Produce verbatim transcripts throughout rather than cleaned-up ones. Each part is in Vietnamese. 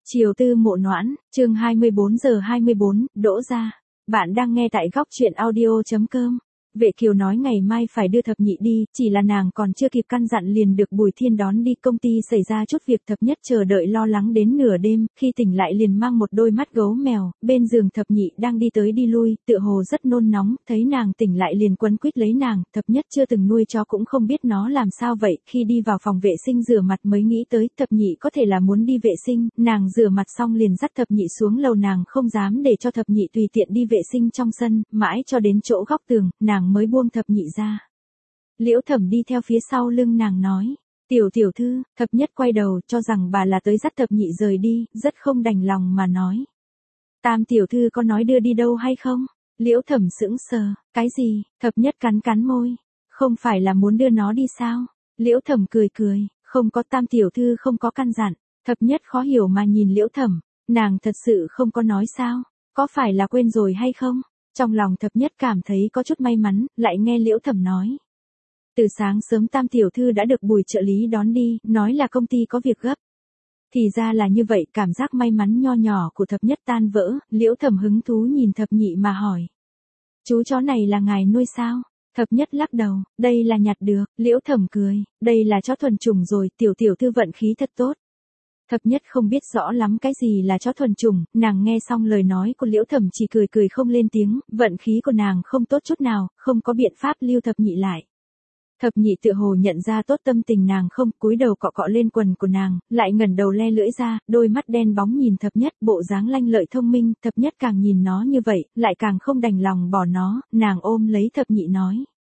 Chiều tư mộ noãn, chương hai mươi bốn giờ hai mươi bốn, đỗ ra. Bạn đang nghe tại góc truyện audio.com. Vệ Kiều nói ngày mai phải đưa thập nhị đi, chỉ là nàng còn chưa kịp căn dặn liền được Bùi Thiên đón đi. Công ty xảy ra chút việc, thập nhất chờ đợi lo lắng đến nửa đêm, khi tỉnh lại liền mang một đôi mắt gấu mèo, bên giường thập nhị đang đi tới đi lui, tựa hồ rất nôn nóng, thấy nàng tỉnh lại liền quấn quýt lấy nàng. Thập nhất chưa từng nuôi chó cũng không biết nó làm sao vậy, khi đi vào phòng vệ sinh rửa mặt mới nghĩ tới thập nhị có thể là muốn đi vệ sinh, nàng rửa mặt xong liền dắt thập nhị xuống lầu, nàng không dám để cho thập nhị tùy tiện đi vệ sinh trong sân, mãi cho đến chỗ góc tường, nàng mới buông thập nhị ra. Liễu Thẩm đi theo phía sau lưng nàng nói, tiểu tiểu thư. Thập nhất quay đầu cho rằng bà là tới dắt thập nhị rời đi, rất không đành lòng mà nói, Tam tiểu thư có nói đưa đi đâu hay không? Liễu Thẩm sững sờ, cái gì? Thập nhất cắn cắn môi, không phải là muốn đưa nó đi sao? Liễu Thẩm cười cười, không có, Tam tiểu thư không có căn dặn. Thập nhất khó hiểu mà nhìn Liễu Thẩm, nàng thật sự không có nói sao? Có phải là quên rồi hay không? Trong lòng thập nhất cảm thấy có chút may mắn, lại nghe Liễu Thẩm nói, từ sáng sớm Tam tiểu thư đã được Bùi trợ lý đón đi, nói là công ty có việc gấp. Thì ra là như vậy, cảm giác may mắn nho nhỏ của thập nhất tan vỡ. Liễu Thẩm hứng thú nhìn thập nhị mà hỏi, chú chó này là ngài nuôi sao? Thập nhất lắc đầu, đây là nhặt được. Liễu Thẩm cười, đây là chó thuần chủng rồi, tiểu tiểu thư vận khí thật tốt. Thập nhất không biết rõ lắm cái gì là chó thuần chủng, nàng nghe xong lời nói của Liễu Thẩm chỉ cười cười không lên tiếng, vận khí của nàng không tốt chút nào, không có biện pháp lưu thập nhị lại. Thập nhị tựa hồ nhận ra tốt tâm tình nàng không, cúi đầu cọ cọ lên quần của nàng, lại ngẩng đầu le lưỡi ra, đôi mắt đen bóng nhìn thập nhất, bộ dáng lanh lợi thông minh. Thập nhất càng nhìn nó như vậy, lại càng không đành lòng bỏ nó, nàng ôm lấy thập nhị nói,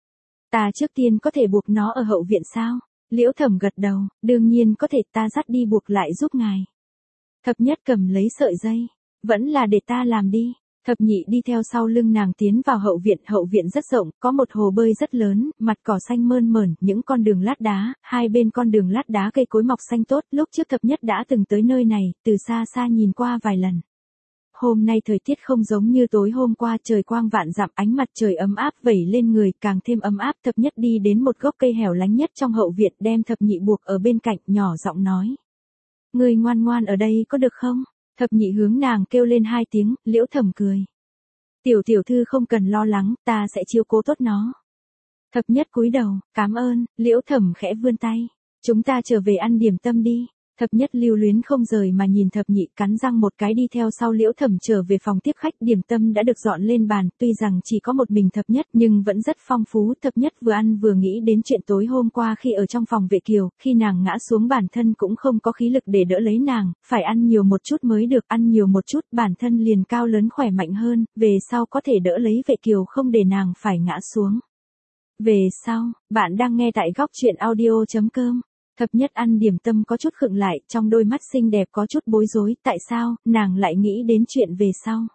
ta trước tiên có thể buộc nó ở hậu viện sao? Liễu Thẩm gật đầu, đương nhiên có thể, ta dắt đi buộc lại giúp ngài. Thập nhất cầm lấy sợi dây, vẫn là để ta làm đi. Thập nhị đi theo sau lưng nàng tiến vào hậu viện, hậu viện rất rộng, có một hồ bơi rất lớn, mặt cỏ xanh mơn mởn, những con đường lát đá, hai bên con đường lát đá cây cối mọc xanh tốt, lúc trước thập nhất đã từng tới nơi này, từ xa xa nhìn qua vài lần. Hôm nay thời tiết không giống như tối hôm qua, trời quang vạn dặm, ánh mặt trời ấm áp vẩy lên người, càng thêm ấm áp. Thập nhất đi đến một gốc cây hẻo lánh nhất trong hậu viện, đem thập nhị buộc ở bên cạnh, nhỏ giọng nói, ngươi ngoan ngoan ở đây có được không? Thập nhị hướng nàng kêu lên hai tiếng. Liễu Thẩm cười, tiểu tiểu thư không cần lo lắng, ta sẽ chiếu cố tốt nó. Thập nhất cúi đầu, cảm ơn. Liễu Thẩm khẽ vươn tay, chúng ta trở về ăn điểm tâm đi. Thập nhất lưu luyến không rời mà nhìn thập nhị, cắn răng một cái đi theo sau Liễu Thẩm trở về phòng tiếp khách. Điểm tâm đã được dọn lên bàn, tuy rằng chỉ có một mình thập nhất nhưng vẫn rất phong phú. Thập nhất vừa ăn vừa nghĩ đến chuyện tối hôm qua khi ở trong phòng Vệ Kiều, khi nàng ngã xuống bản thân cũng không có khí lực để đỡ lấy nàng, phải ăn nhiều một chút mới được, ăn nhiều một chút bản thân liền cao lớn khỏe mạnh hơn, về sau có thể đỡ lấy Vệ Kiều không để nàng phải ngã xuống. Về sau, bạn đang nghe tại góc truyện audio.com. Thập nhất ăn điểm tâm có chút khựng lại, trong đôi mắt xinh đẹp có chút bối rối, tại sao, nàng lại nghĩ đến chuyện về sau.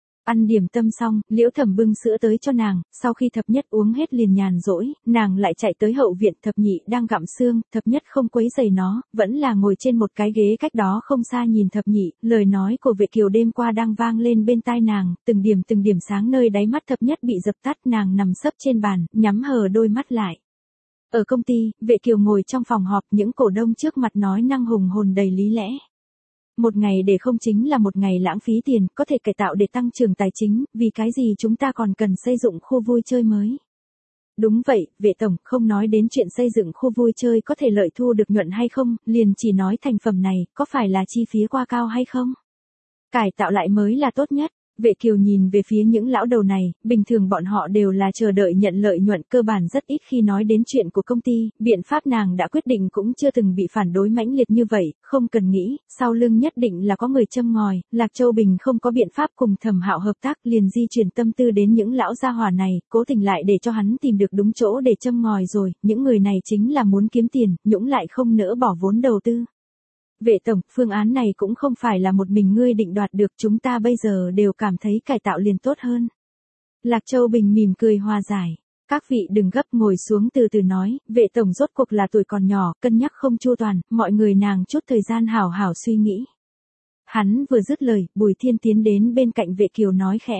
Ăn điểm tâm xong, Liễu Thẩm bưng sữa tới cho nàng, sau khi thập nhất uống hết liền nhàn rỗi, nàng lại chạy tới hậu viện. Thập nhị đang gặm xương, thập nhất không quấy rầy nó, vẫn là ngồi trên một cái ghế cách đó không xa nhìn thập nhị, lời nói của Vệ Kiều đêm qua đang vang lên bên tai nàng, từng điểm từng điểm sáng nơi đáy mắt thập nhất bị dập tắt, nàng nằm sấp trên bàn, nhắm hờ đôi mắt lại. Ở công ty, Vệ Kiều ngồi trong phòng họp, những cổ đông trước mặt nói năng hùng hồn đầy lý lẽ. Một ngày để không chính là một ngày lãng phí tiền, có thể cải tạo để tăng trưởng tài chính, vì cái gì chúng ta còn cần xây dựng khu vui chơi mới? Đúng vậy, Vệ tổng, không nói đến chuyện xây dựng khu vui chơi có thể lợi thu được nhuận hay không, liền chỉ nói thành phẩm này, có phải là chi phí quá cao hay không? Cải tạo lại mới là tốt nhất. Vệ Kiều nhìn về phía những lão đầu này, bình thường bọn họ đều là chờ đợi nhận lợi nhuận, cơ bản rất ít khi nói đến chuyện của công ty, biện pháp nàng đã quyết định cũng chưa từng bị phản đối mãnh liệt như vậy, không cần nghĩ, sau lưng nhất định là có người châm ngòi. Lạc Châu Bình không có biện pháp cùng Thẩm Hạo hợp tác, liền di chuyển tâm tư đến những lão gia hỏa này, cố tình lại để cho hắn tìm được đúng chỗ để châm ngòi rồi, những người này chính là muốn kiếm tiền, nhũng lại không nỡ bỏ vốn đầu tư. Vệ tổng, phương án này cũng không phải là một mình ngươi định đoạt được, chúng ta bây giờ đều cảm thấy cải tạo liền tốt hơn. Lạc Châu Bình mỉm cười hòa giải, các vị đừng gấp, ngồi xuống từ từ nói, Vệ tổng rốt cuộc là tuổi còn nhỏ, cân nhắc không chu toàn, mọi người nàng chút thời gian hảo hảo suy nghĩ. Hắn vừa dứt lời, Bùi Thiên tiến đến bên cạnh Vệ Kiều nói khẽ,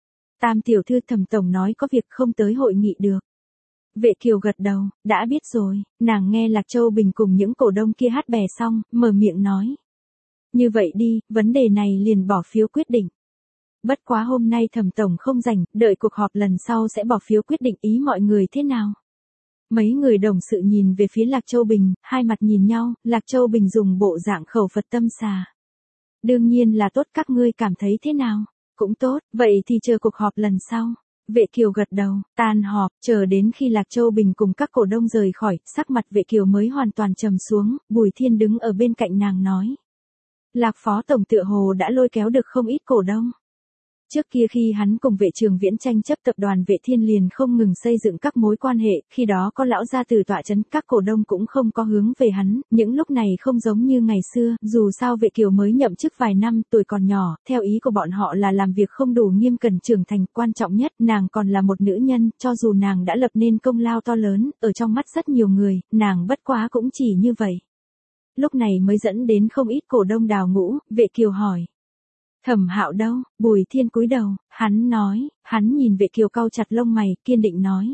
Tam tiểu thư, Thẩm tổng nói có việc không tới hội nghị được. Vệ Kiều gật đầu, đã biết rồi. Nàng nghe Lạc Châu Bình cùng những cổ đông kia hát bè xong, mở miệng nói, Như vậy đi, vấn đề này liền bỏ phiếu quyết định. Bất quá hôm nay Thẩm tổng không rảnh, đợi cuộc họp lần sau sẽ bỏ phiếu quyết định ý mọi người thế nào. Mấy người đồng sự nhìn về phía Lạc Châu Bình, hai mặt nhìn nhau, Lạc Châu Bình dùng bộ dạng khẩu Phật tâm xà. Đương nhiên là tốt, các ngươi cảm thấy thế nào? Cũng tốt, vậy thì chờ cuộc họp lần sau. Vệ Kiều gật đầu, tan họp, chờ đến khi Lạc Châu Bình cùng các cổ đông rời khỏi, sắc mặt Vệ Kiều mới hoàn toàn trầm xuống, Bùi Thiên đứng ở bên cạnh nàng nói. Lạc phó tổng tựa hồ đã lôi kéo được không ít cổ đông. Trước kia khi hắn cùng Vệ Trường Viễn tranh chấp tập đoàn Vệ Thiên liền không ngừng xây dựng các mối quan hệ, khi đó có lão gia tử tọa chấn, các cổ đông cũng không có hướng về hắn, những lúc này không giống như ngày xưa, dù sao Vệ Kiều mới nhậm chức vài năm, tuổi còn nhỏ, theo ý của bọn họ là làm việc không đủ nghiêm cẩn trưởng thành, quan trọng nhất, nàng còn là một nữ nhân, cho dù nàng đã lập nên công lao to lớn, ở trong mắt rất nhiều người, nàng bất quá cũng chỉ như vậy. Lúc này mới dẫn đến không ít cổ đông đào ngũ, Vệ Kiều hỏi. Thẩm Hạo đâu? Bùi Thiên cúi đầu, hắn nói, hắn nhìn Vệ Kiều cau chặt lông mày, kiên định nói.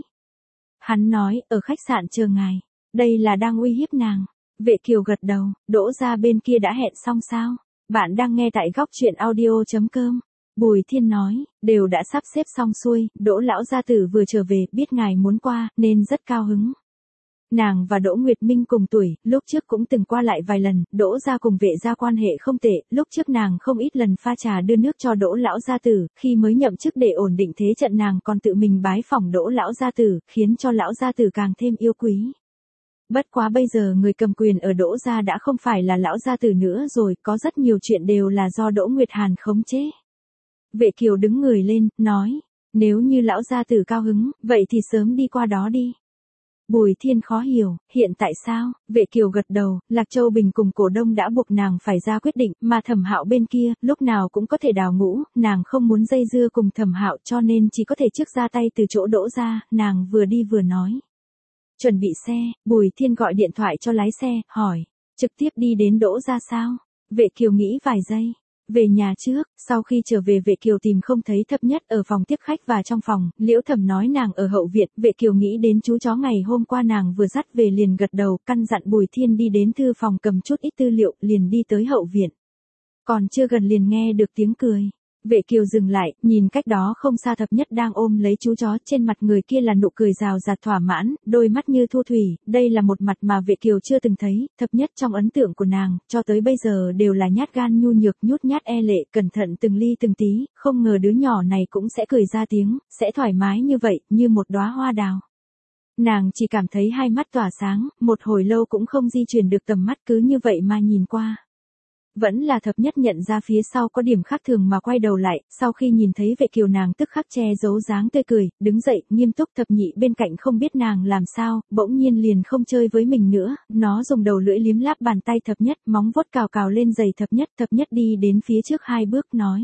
Hắn nói, ở khách sạn chờ ngài, đây là đang uy hiếp nàng. Vệ Kiều gật đầu, Đỗ gia bên kia đã hẹn xong sao? Bạn đang nghe tại góc truyện audio chấm com. Bùi Thiên nói, đều đã sắp xếp xong xuôi, Đỗ lão gia tử vừa trở về, biết ngài muốn qua, nên rất cao hứng. Nàng và Đỗ Nguyệt Minh cùng tuổi, lúc trước cũng từng qua lại vài lần, Đỗ gia cùng Vệ gia quan hệ không tệ, lúc trước nàng không ít lần pha trà đưa nước cho Đỗ lão gia tử, khi mới nhậm chức để ổn định thế trận nàng còn tự mình bái phỏng Đỗ lão gia tử, khiến cho lão gia tử càng thêm yêu quý. Bất quá bây giờ người cầm quyền ở Đỗ gia đã không phải là lão gia tử nữa rồi, có rất nhiều chuyện đều là do Đỗ Nguyệt Hàn khống chế. Vệ Kiều đứng người lên, nói, nếu như lão gia tử cao hứng, vậy thì sớm đi qua đó đi. Bùi Thiên khó hiểu, hiện tại sao? Vệ Kiều gật đầu, Lạc Châu Bình cùng cổ đông đã buộc nàng phải ra quyết định, mà Thẩm Hạo bên kia, lúc nào cũng có thể đào ngũ, nàng không muốn dây dưa cùng Thẩm Hạo cho nên chỉ có thể trước ra tay từ chỗ Đỗ ra, nàng vừa đi vừa nói. Chuẩn bị xe, Bùi Thiên gọi điện thoại cho lái xe, hỏi, trực tiếp đi đến Đỗ ra sao? Vệ Kiều nghĩ vài giây. Về nhà trước, sau khi trở về Vệ Kiều tìm không thấy Thập Nhất ở phòng tiếp khách và trong phòng, Liễu Thẩm nói nàng ở hậu viện, Vệ Kiều nghĩ đến chú chó ngày hôm qua nàng vừa dắt về liền gật đầu, căn dặn Bùi Thiên đi đến thư phòng cầm chút ít tư liệu, liền đi tới hậu viện. Còn chưa gần liền nghe được tiếng cười. Vệ Kiều dừng lại, nhìn cách đó không xa Thập Nhất đang ôm lấy chú chó, trên mặt người kia là nụ cười rào rạt thỏa mãn, đôi mắt như thu thủy, đây là một mặt mà Vệ Kiều chưa từng thấy, Thập Nhất trong ấn tượng của nàng, cho tới bây giờ đều là nhát gan nhu nhược, nhút nhát e lệ, cẩn thận từng ly từng tí, không ngờ đứa nhỏ này cũng sẽ cười ra tiếng, sẽ thoải mái như vậy, như một đóa hoa đào. Nàng chỉ cảm thấy hai mắt tỏa sáng, một hồi lâu cũng không di chuyển được tầm mắt cứ như vậy mà nhìn qua. Vẫn là Thập Nhất nhận ra phía sau có điểm khác thường mà quay đầu lại, sau khi nhìn thấy Vệ Kiều nàng tức khắc che giấu dáng tươi cười, đứng dậy, nghiêm túc. Thập Nhị bên cạnh không biết nàng làm sao, bỗng nhiên liền không chơi với mình nữa, nó dùng đầu lưỡi liếm láp bàn tay Thập Nhất, móng vuốt cào cào lên giày Thập Nhất, Thập Nhất đi đến phía trước hai bước nói.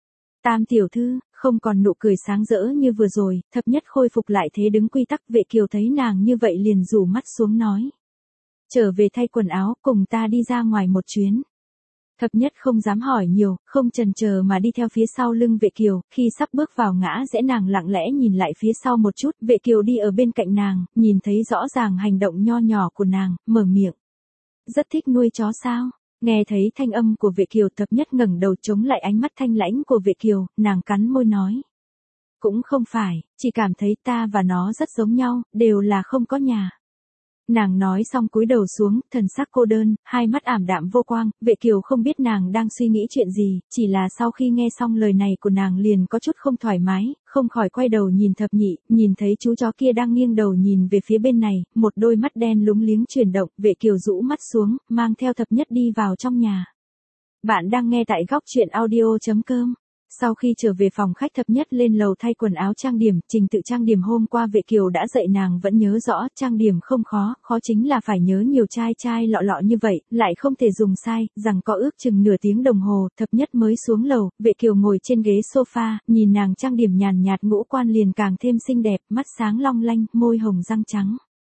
Tam tiểu thư, không còn nụ cười sáng rỡ như vừa rồi, Thập Nhất khôi phục lại thế đứng quy tắc. Vệ Kiều thấy nàng như vậy liền rủ mắt xuống nói. Trở về thay quần áo, cùng ta đi ra ngoài một chuyến. Thập Nhất không dám hỏi nhiều, không chần chờ mà đi theo phía sau lưng Vệ Kiều, khi sắp bước vào ngã rẽ nàng lặng lẽ nhìn lại phía sau một chút, Vệ Kiều đi ở bên cạnh nàng, nhìn thấy rõ ràng hành động nho nhỏ của nàng, mở miệng. Rất thích nuôi chó sao? Nghe thấy thanh âm của Vệ Kiều, Thập Nhất ngẩng đầu chống lại ánh mắt thanh lãnh của Vệ Kiều, nàng cắn môi nói. Cũng không phải, chỉ cảm thấy ta và nó rất giống nhau, đều là không có nhà. Nàng nói xong cúi đầu xuống, thần sắc cô đơn, hai mắt ảm đạm vô quang, Vệ Kiều không biết nàng đang suy nghĩ chuyện gì, chỉ là sau khi nghe xong lời này của nàng liền có chút không thoải mái, không khỏi quay đầu nhìn Thập Nhị, nhìn thấy chú chó kia đang nghiêng đầu nhìn về phía bên này, một đôi mắt đen lúng liếng chuyển động, Vệ Kiều rũ mắt xuống, mang theo Thập Nhất đi vào trong nhà. Bạn đang nghe tại góc truyện audio chấm com. Sau khi trở về phòng khách, Thập Nhất lên lầu thay quần áo trang điểm, trình tự trang điểm hôm qua Vệ Kiều đã dạy nàng vẫn nhớ rõ, trang điểm không khó, khó chính là phải nhớ nhiều chai chai lọ lọ như vậy, lại không thể dùng sai, rằng có ước chừng nửa tiếng đồng hồ, Thập Nhất mới xuống lầu, Vệ Kiều ngồi trên ghế sofa, nhìn nàng trang điểm nhàn nhạt ngũ quan liền càng thêm xinh đẹp, mắt sáng long lanh, môi hồng răng trắng.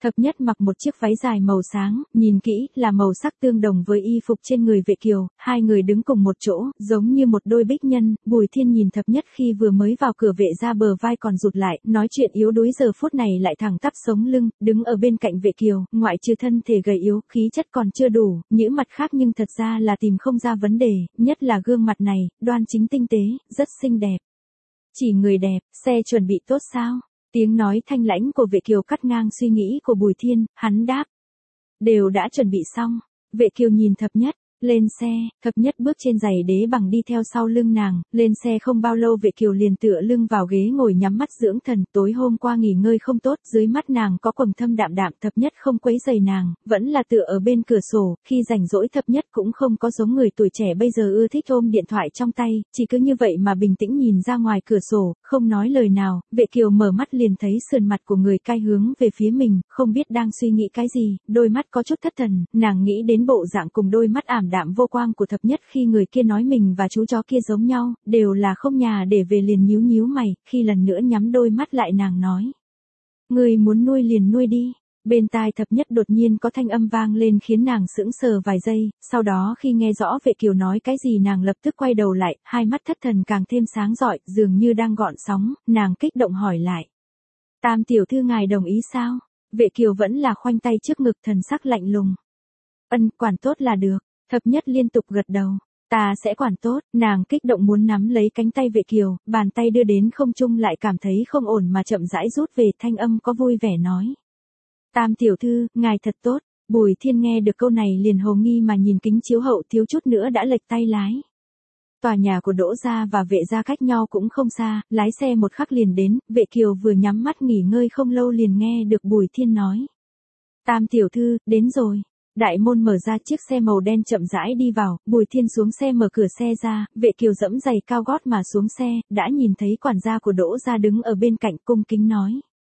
Thập nhất mặc một chiếc váy dài màu sáng, nhìn kỹ là màu sắc tương đồng với y phục trên người Vệ Kiều, hai người đứng cùng một chỗ, giống như một đôi bích nhân. Bùi Thiên nhìn Thập nhất khi vừa mới vào cửa Vệ gia bờ vai còn rụt lại, nói chuyện yếu đuối giờ phút này lại thẳng tắp sống lưng, đứng ở bên cạnh Vệ Kiều, ngoại trừ thân thể gầy yếu, khí chất còn chưa đủ, những mặt khác nhưng thật ra là tìm không ra vấn đề, nhất là gương mặt này, đoan chính tinh tế, rất xinh đẹp. Chỉ người đẹp, xe chuẩn bị tốt sao? Tiếng nói thanh lãnh của Vệ Kiều cắt ngang suy nghĩ của Bùi Thiên, hắn đáp. Đều đã chuẩn bị xong. Vệ Kiều nhìn Thập nhất, lên xe, Thập nhất bước trên giày đế bằng đi theo sau lưng nàng, lên xe không bao lâu Vệ Kiều liền tựa lưng vào ghế ngồi nhắm mắt dưỡng thần, tối hôm qua nghỉ ngơi không tốt, dưới mắt nàng có quầng thâm đạm đạm, Thập nhất không quấy rầy nàng, vẫn là tựa ở bên cửa sổ, khi rảnh rỗi Thập nhất cũng không có giống người tuổi trẻ bây giờ ưa thích ôm điện thoại trong tay, chỉ cứ như vậy mà bình tĩnh nhìn ra ngoài cửa sổ, không nói lời nào. Vệ Kiều mở mắt liền thấy sườn mặt của người cai hướng về phía mình, không biết đang suy nghĩ cái gì, đôi mắt có chút thất thần, nàng nghĩ đến bộ dạng cùng đôi mắt ảm đạm vô quang của Thập nhất khi người kia nói mình và chú chó kia giống nhau, đều là không nhà để về liền nhíu nhíu mày, khi lần nữa nhắm đôi mắt lại nàng nói. Người muốn nuôi liền nuôi đi. Bên tai Thập nhất đột nhiên có thanh âm vang lên khiến nàng sững sờ vài giây, sau đó khi nghe rõ Vệ Kiều nói cái gì nàng lập tức quay đầu lại, hai mắt thất thần càng thêm sáng rọi, dường như đang gọn sóng, nàng kích động hỏi lại. Tam tiểu thư ngài đồng ý sao? Vệ Kiều vẫn là khoanh tay trước ngực thần sắc lạnh lùng. Ân, quản tốt là được. Thập nhất liên tục gật đầu. Ta sẽ quản tốt, nàng kích động muốn nắm lấy cánh tay Vệ Kiều, bàn tay đưa đến không trung lại cảm thấy không ổn mà chậm rãi rút về, thanh âm có vui vẻ nói. Tam tiểu thư, ngài thật tốt. Bùi Thiên nghe được câu này liền hồ nghi mà nhìn kính chiếu hậu, thiếu chút nữa đã lệch tay lái. Tòa nhà của Đỗ gia và Vệ gia cách nhau cũng không xa, lái xe một khắc liền đến, Vệ Kiều vừa nhắm mắt nghỉ ngơi không lâu liền nghe được Bùi Thiên nói. Tam tiểu thư, đến rồi. Đại môn mở ra, chiếc xe màu đen chậm rãi đi vào, Bùi Thiên xuống xe mở cửa xe ra, Vệ Kiều dẫm giày cao gót mà xuống xe, đã nhìn thấy quản gia của Đỗ gia đứng ở bên cạnh cung kính nói.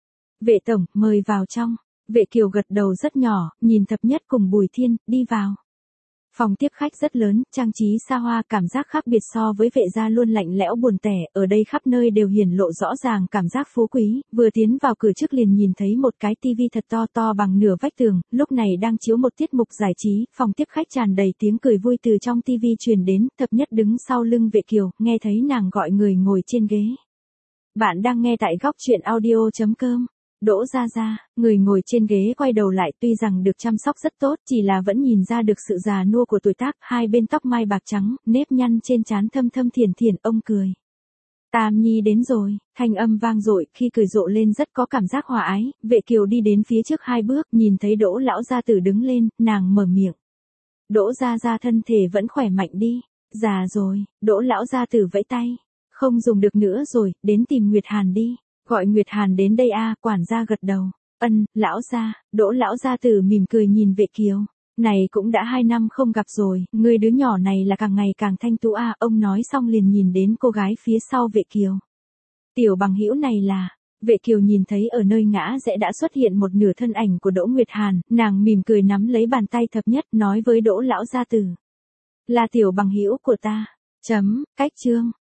Vệ tổng, mời vào trong. Vệ Kiều gật đầu rất nhỏ, nhìn Thập nhất cùng Bùi Thiên, đi vào. Phòng tiếp khách rất lớn, trang trí xa hoa, cảm giác khác biệt so với Vệ gia luôn lạnh lẽo buồn tẻ, ở đây khắp nơi đều hiển lộ rõ ràng cảm giác phú quý, vừa tiến vào cửa trước liền nhìn thấy một cái tivi thật to to bằng nửa vách tường, lúc này đang chiếu một tiết mục giải trí, phòng tiếp khách tràn đầy tiếng cười vui từ trong tivi truyền đến, Thập nhất đứng sau lưng Vệ Kiều, nghe thấy nàng gọi người ngồi trên ghế. Bạn đang nghe tại góc truyện audio chấm com. Đỗ Gia Gia, người ngồi trên ghế quay đầu lại, tuy rằng được chăm sóc rất tốt, chỉ là vẫn nhìn ra được sự già nua của tuổi tác, hai bên tóc mai bạc trắng, nếp nhăn trên trán thâm thâm thiển thiển, ông cười. Tam Nhi đến rồi, thanh âm vang dội, khi cười rộ lên rất có cảm giác hòa ái. Vệ Kiều đi đến phía trước hai bước, nhìn thấy Đỗ lão gia tử đứng lên, nàng mở miệng. Đỗ Gia Gia thân thể vẫn khỏe mạnh đi. Già rồi. Đỗ lão gia tử vẫy tay. Không dùng được nữa rồi, đến tìm Nguyệt Hàn đi. Gọi Nguyệt Hàn đến đây a. À, quản gia gật đầu. Ân, lão gia. Đỗ lão gia tử mỉm cười nhìn Vệ Kiều. Này cũng đã hai năm không gặp rồi, người đứa nhỏ này là càng ngày càng thanh tú a. À, ông nói xong liền nhìn đến cô gái phía sau Vệ Kiều. Tiểu bằng hữu này là. Vệ Kiều nhìn thấy ở nơi ngã rẽ đã xuất hiện một nửa thân ảnh của Đỗ Nguyệt Hàn, nàng mỉm cười nắm lấy bàn tay Thập Nhất, nói với Đỗ lão gia tử. Là tiểu bằng hữu của ta. Chấm, cách chương.